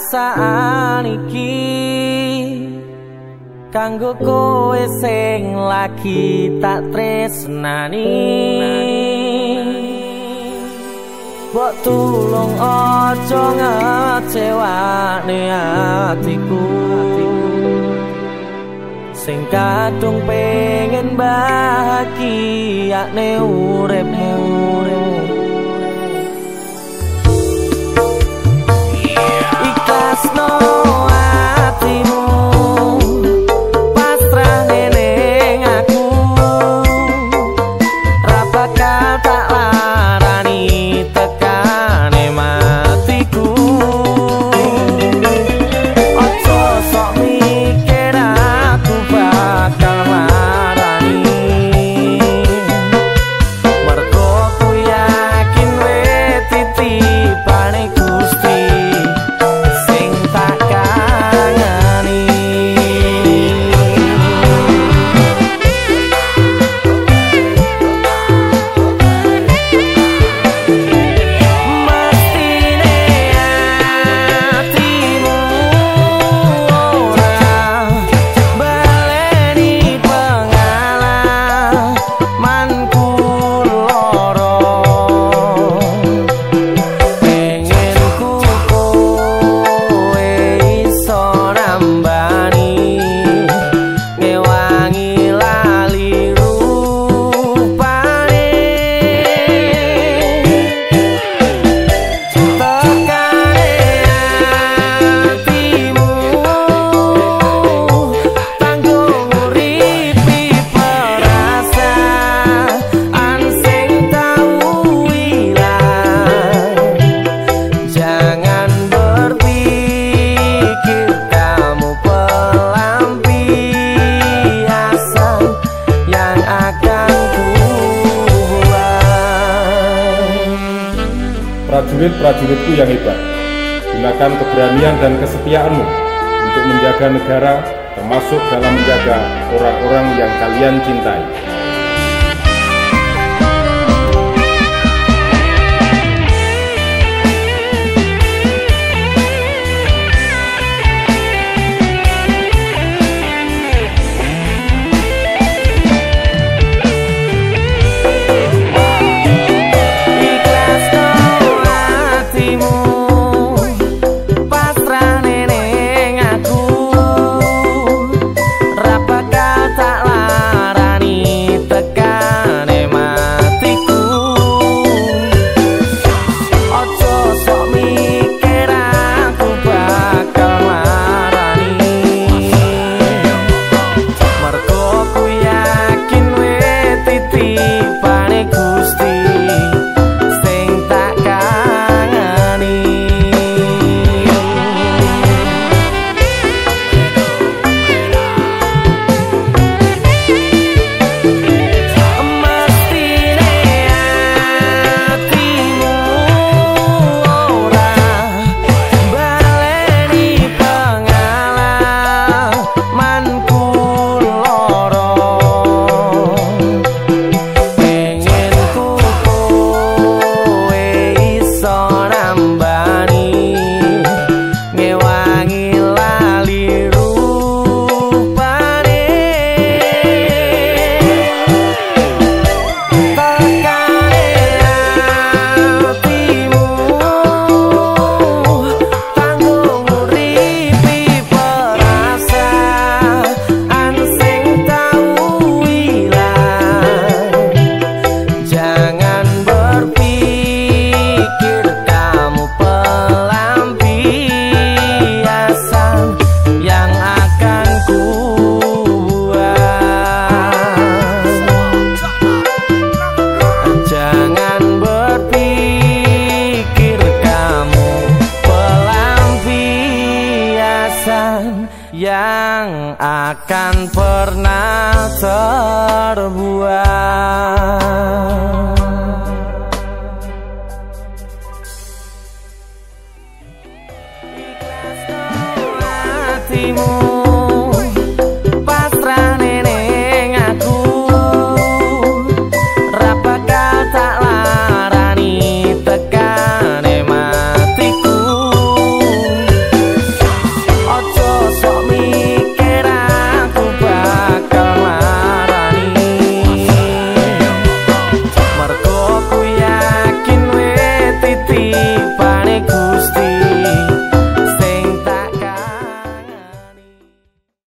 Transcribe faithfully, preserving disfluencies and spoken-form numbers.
perasaan iki kanggo kowe sing lagi tak tresnani. Mbok tulung aja ngecewani hatiku sing kadung pengen bahagia ne uripmu. Ikhlasno hatimu pasrah ning aku, ra bakal tak larani tekane matiku. Ojo sok mikir aku bakal larani, mergo ku yakin wis titipane Gusti sing tak kangeni. Mestine hatimu ora baleni pengalamanku loro, pengen ku kowe iso nambani ngewangi lali rupane. Tekane hatimu tanggung nguripi perasaan sing tau ilang. Jangan berpikir kamu pelampiasan yang akan kubuang. Prajurit-prajuritku yang hebat, gunakan keberanian dan kesetiaanmu untuk menjaga negara, termasuk dalam menjaga orang-orang yang kalian cintai.